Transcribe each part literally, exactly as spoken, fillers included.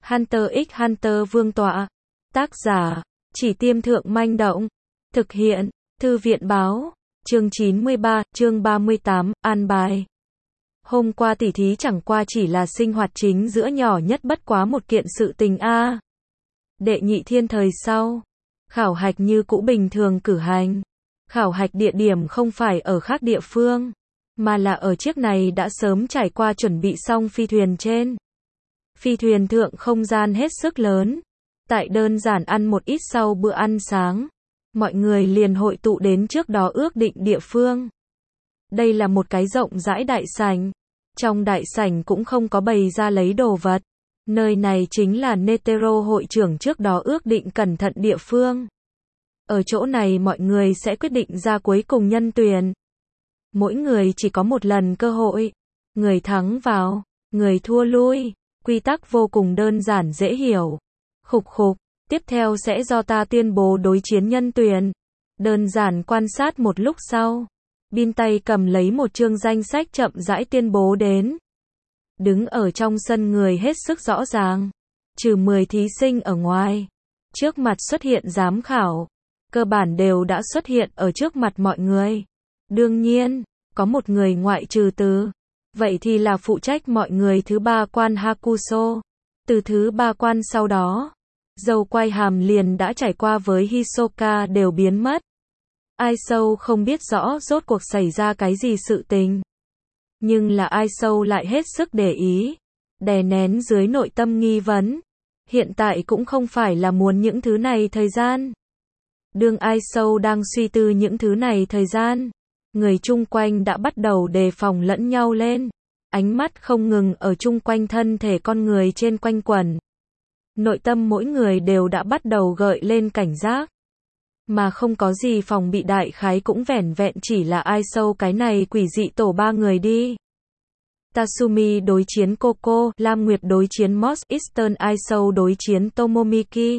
Hunter x Hunter Vương tọa. Tác giả, Chỉ Tiêm Thượng Manh Động. Thực hiện, Thư viện Báo. Chương chín mươi ba, chương ba mươi tám, an bài. Hôm qua tỉ thí chẳng qua chỉ là sinh hoạt chính giữa nhỏ nhất bất quá một kiện sự tình a. Đệ nhị thiên thời sau. Khảo hạch như cũ bình thường cử hành. Khảo hạch địa điểm không phải ở khác địa phương, mà là ở chiếc này đã sớm trải qua chuẩn bị xong phi thuyền trên. Phi thuyền thượng không gian hết sức lớn. Tại đơn giản ăn một ít sau bữa ăn sáng, mọi người liền hội tụ đến trước đó ước định địa phương. Đây là một cái rộng rãi đại sảnh. Trong đại sảnh cũng không có bày ra lấy đồ vật. Nơi này chính là Netero hội trưởng trước đó ước định cẩn thận địa phương. Ở chỗ này mọi người sẽ quyết định ra cuối cùng nhân tuyển. Mỗi người chỉ có một lần cơ hội. Người thắng vào, người thua lui. Quy tắc vô cùng đơn giản dễ hiểu. Khục khục, tiếp theo sẽ do ta tuyên bố đối chiến nhân tuyển. Đơn giản quan sát một lúc sau. Bin tay cầm lấy một chương danh sách chậm rãi tuyên bố đến. Đứng ở trong sân người hết sức rõ ràng. Trừ mười thí sinh ở ngoài. Trước mặt xuất hiện giám khảo. Cơ bản đều đã xuất hiện ở trước mặt mọi người. Đương nhiên, có một người ngoại trừ từ. Vậy thì là phụ trách mọi người thứ ba quan Hakuso. Từ thứ ba quan sau đó, dâu quay hàm liền đã trải qua với Hisoka đều biến mất. Ai sâu không biết rõ rốt cuộc xảy ra cái gì sự tình. Nhưng là ai sâu lại hết sức để ý. Đè nén dưới nội tâm nghi vấn. Hiện tại cũng không phải là muốn những thứ này thời gian. Đương ai sâu đang suy tư những thứ này thời gian. Người chung quanh đã bắt đầu đề phòng lẫn nhau lên. Ánh mắt không ngừng ở chung quanh thân thể con người trên quanh quẩn. Nội tâm mỗi người đều đã bắt đầu gợi lên cảnh giác. Mà không có gì phòng bị đại khái cũng vẻn vẹn chỉ là ai sâu cái này quỷ dị tổ ba người đi. Tatsumi đối chiến Coco, Lam Nguyệt đối chiến Moss, Eastern ai sâu đối chiến Tomomiki.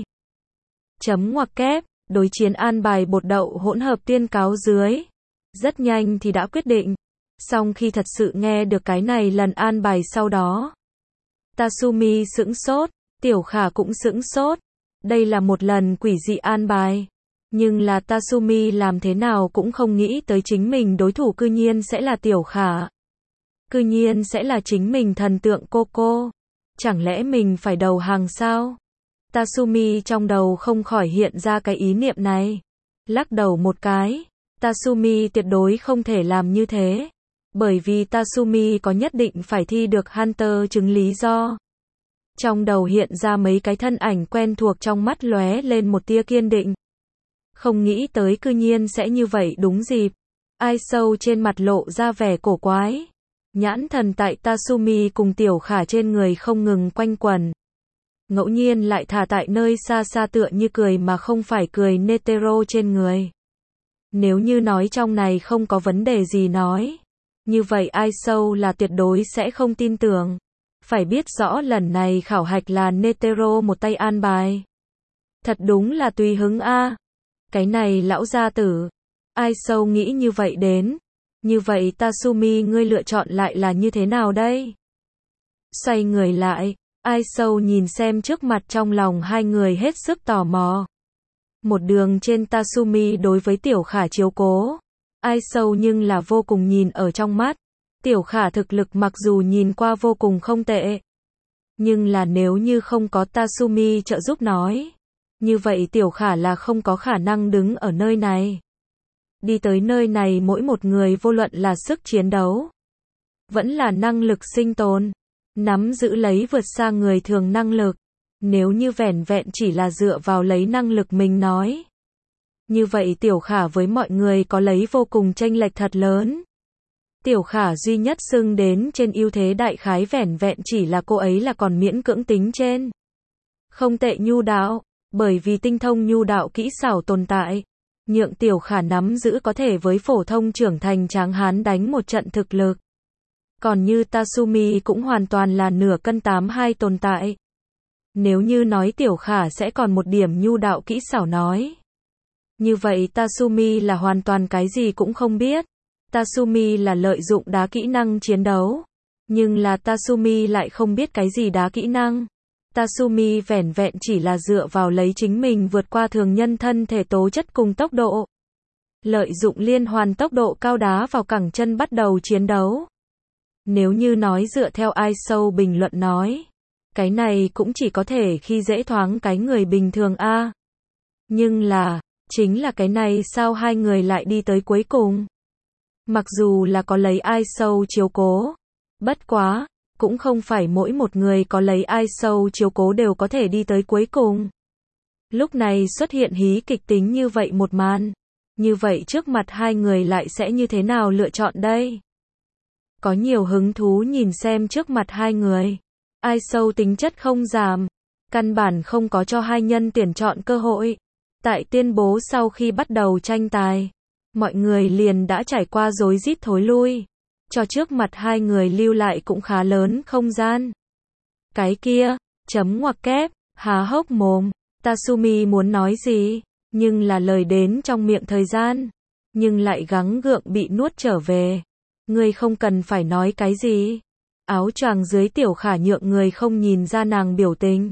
Chấm ngoặc kép, đối chiến an bài bột đậu hỗn hợp tuyên cáo dưới. Rất nhanh thì đã quyết định. Song khi thật sự nghe được cái này lần an bài sau đó. Tatsumi sững sốt, Tiểu Khả cũng sững sốt. Đây là một lần quỷ dị an bài. Nhưng là Tatsumi làm thế nào cũng không nghĩ tới chính mình đối thủ cư nhiên sẽ là Tiểu Khả. Cư nhiên sẽ là chính mình thần tượng Coco. Chẳng lẽ mình phải đầu hàng sao? Tatsumi trong đầu không khỏi hiện ra cái ý niệm này. Lắc đầu một cái. Tatsumi tuyệt đối không thể làm như thế. Bởi vì Tatsumi có nhất định phải thi được Hunter chứng lý do. Trong đầu hiện ra mấy cái thân ảnh quen thuộc, trong mắt lóe lên một tia kiên định. Không nghĩ tới cư nhiên sẽ như vậy đúng dịp. Ai sâu trên mặt lộ ra vẻ cổ quái. Nhãn thần tại Tatsumi cùng Tiểu Khả trên người không ngừng quanh quẩn. Ngẫu nhiên lại thả tại nơi xa xa tựa như cười mà không phải cười Netero trên người. Nếu như nói trong này không có vấn đề gì nói. Như vậy ai sâu là tuyệt đối sẽ không tin tưởng. Phải biết rõ lần này khảo hạch là Netero một tay an bài. Thật đúng là tùy hứng a. Cái này lão gia tử. Ai sâu nghĩ như vậy đến. Như vậy Tatsumi ngươi lựa chọn lại là như thế nào đây? Xoay người lại. Ai sâu nhìn xem trước mặt, trong lòng hai người hết sức tò mò. Một đường trên Tatsumi đối với Tiểu Khả chiếu cố. Ai sâu nhưng là vô cùng nhìn ở trong mắt. Tiểu Khả thực lực mặc dù nhìn qua vô cùng không tệ. Nhưng là nếu như không có Tatsumi trợ giúp nói. Như vậy Tiểu Khả là không có khả năng đứng ở nơi này. Đi tới nơi này mỗi một người vô luận là sức chiến đấu. Vẫn là năng lực sinh tồn. Nắm giữ lấy vượt xa người thường năng lực. Nếu như vẻn vẹn chỉ là dựa vào lấy năng lực mình nói. Như vậy Tiểu Khả với mọi người có lấy vô cùng chênh lệch thật lớn. Tiểu Khả duy nhất xưng đến trên ưu thế đại khái vẻn vẹn chỉ là cô ấy là còn miễn cưỡng tính trên. Không tệ nhu đạo, bởi vì tinh thông nhu đạo kỹ xảo tồn tại. Nhượng Tiểu Khả nắm giữ có thể với phổ thông trưởng thành tráng hán đánh một trận thực lực. Còn như Tatsumi cũng hoàn toàn là nửa cân tám hai tồn tại. Nếu như nói Tiểu Khả sẽ còn một điểm nhu đạo kỹ xảo nói. Như vậy Tatsumi là hoàn toàn cái gì cũng không biết. Tatsumi là lợi dụng đá kỹ năng chiến đấu. Nhưng là Tatsumi lại không biết cái gì đá kỹ năng. Tasumi vẻn vẹn chỉ là dựa vào lấy chính mình vượt qua thường nhân thân thể tố chất cùng tốc độ. Lợi dụng liên hoàn tốc độ cao đá vào cẳng chân bắt đầu chiến đấu. Nếu như nói dựa theo ai sâu bình luận nói, cái này cũng chỉ có thể khi dễ thoáng cái người bình thường a. Nhưng là, chính là cái này sao hai người lại đi tới cuối cùng. Mặc dù là có lấy ai sâu chiếu cố, bất quá, cũng không phải mỗi một người có lấy ai sâu chiếu cố đều có thể đi tới cuối cùng. Lúc này xuất hiện hí kịch tính như vậy một màn. Như vậy trước mặt hai người lại sẽ như thế nào lựa chọn đây? Có nhiều hứng thú nhìn xem trước mặt hai người. Ai sâu tính chất không giảm. Căn bản không có cho hai nhân tuyển chọn cơ hội. Tại tuyên bố sau khi bắt đầu tranh tài, mọi người liền đã trải qua rối rít thối lui. Cho trước mặt hai người lưu lại cũng khá lớn không gian. Cái kia, chấm ngoặc kép, há hốc mồm. Tasumi muốn nói gì? Nhưng là lời đến trong miệng thời gian, nhưng lại gắng gượng bị nuốt trở về. Ngươi không cần phải nói cái gì. Áo choàng dưới Tiểu Khả nhượng người không nhìn ra nàng biểu tình.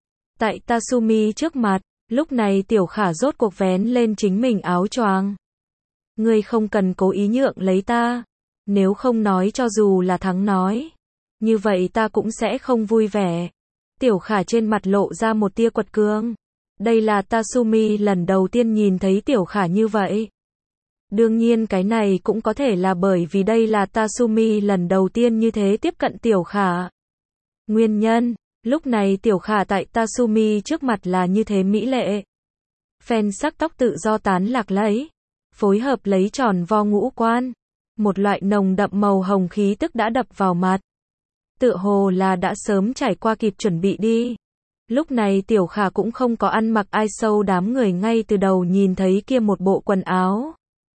Tại Tasumi trước mặt, lúc này Tiểu Khả rốt cuộc vén lên chính mình áo choàng. Ngươi không cần cố ý nhượng lấy ta. Nếu không nói cho dù là thắng nói, như vậy ta cũng sẽ không vui vẻ. Tiểu Khả trên mặt lộ ra một tia quật cường. Đây là Tasumi lần đầu tiên nhìn thấy Tiểu Khả như vậy. Đương nhiên cái này cũng có thể là bởi vì đây là Tasumi lần đầu tiên như thế tiếp cận Tiểu Khả. Nguyên nhân, lúc này Tiểu Khả tại Tasumi trước mặt là như thế mỹ lệ. Phen sắc tóc tự do tán lạc lấy, phối hợp lấy tròn vo ngũ quan. Một loại nồng đậm màu hồng khí tức đã đập vào mặt. Tựa hồ là đã sớm trải qua kịp chuẩn bị đi. Lúc này Tiểu Khả cũng không có ăn mặc ai sâu đám người ngay từ đầu nhìn thấy kia một bộ quần áo.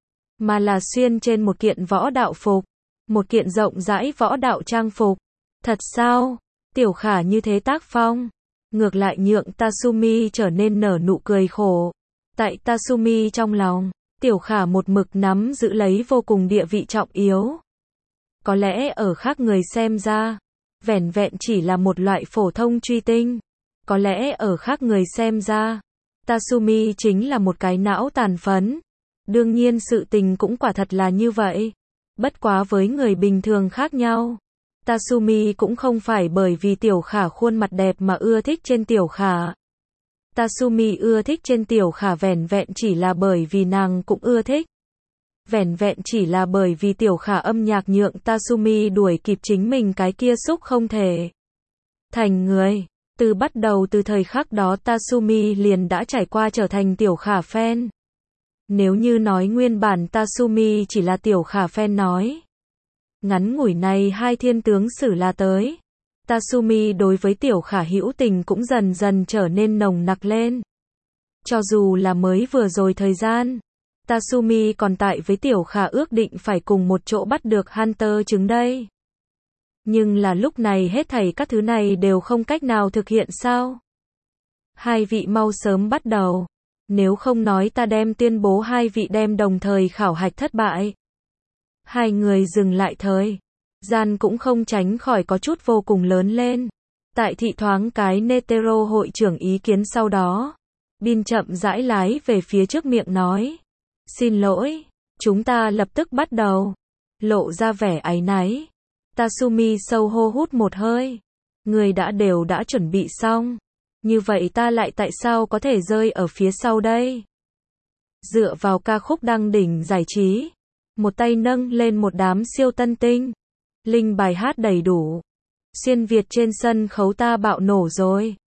Mà là xuyên trên một kiện võ đạo phục. Một kiện rộng rãi võ đạo trang phục. Thật sao? Tiểu Khả như thế tác phong. Ngược lại nhượng Tasumi trở nên nở nụ cười khổ. Tại Tasumi trong lòng, Tiểu Khả một mực nắm giữ lấy vô cùng địa vị trọng yếu. Có lẽ ở khác người xem ra, vẻn vẹn chỉ là một loại phổ thông truy tinh. Có lẽ ở khác người xem ra, Tasumi chính là một cái não tàn phấn. Đương nhiên sự tình cũng quả thật là như vậy. Bất quá với người bình thường khác nhau. Tasumi cũng không phải bởi vì Tiểu Khả khuôn mặt đẹp mà ưa thích trên Tiểu Khả. Tasumi ưa thích trên Tiểu Khả vẻn vẹn chỉ là bởi vì nàng cũng ưa thích. Vẻn vẹn chỉ là bởi vì Tiểu Khả âm nhạc nhượng Tasumi đuổi kịp chính mình cái kia xúc không thể thành người. Từ bắt đầu từ thời khắc đó Tasumi liền đã trải qua trở thành Tiểu Khả fan. Nếu như nói nguyên bản Tasumi chỉ là Tiểu Khả fan nói. Ngắn ngủi này hai thiên tướng sử là tới. Tasumi đối với Tiểu Khả hữu tình cũng dần dần trở nên nồng nặc lên. Cho dù là mới vừa rồi thời gian, Tasumi còn tại với Tiểu Khả ước định phải cùng một chỗ bắt được Hunter trứng đây. Nhưng là lúc này hết thảy các thứ này đều không cách nào thực hiện sao? Hai vị mau sớm bắt đầu. Nếu không nói ta đem tuyên bố hai vị đem đồng thời khảo hạch thất bại. Hai người dừng lại thời gian cũng không tránh khỏi có chút vô cùng lớn lên. Tại thị thoáng cái Netero hội trưởng ý kiến sau đó. Bin chậm rãi lái về phía trước miệng nói. Xin lỗi, chúng ta lập tức bắt đầu. Lộ ra vẻ áy náy. Tasumi sâu hô hút một hơi. Người đã đều đã chuẩn bị xong. Như vậy ta lại tại sao có thể rơi ở phía sau đây? Dựa vào ca khúc đăng đỉnh giải trí. Một tay nâng lên một đám siêu tân tinh. Linh bài hát đầy đủ. Xuyên Việt trên sân khấu ta bạo nổ rồi.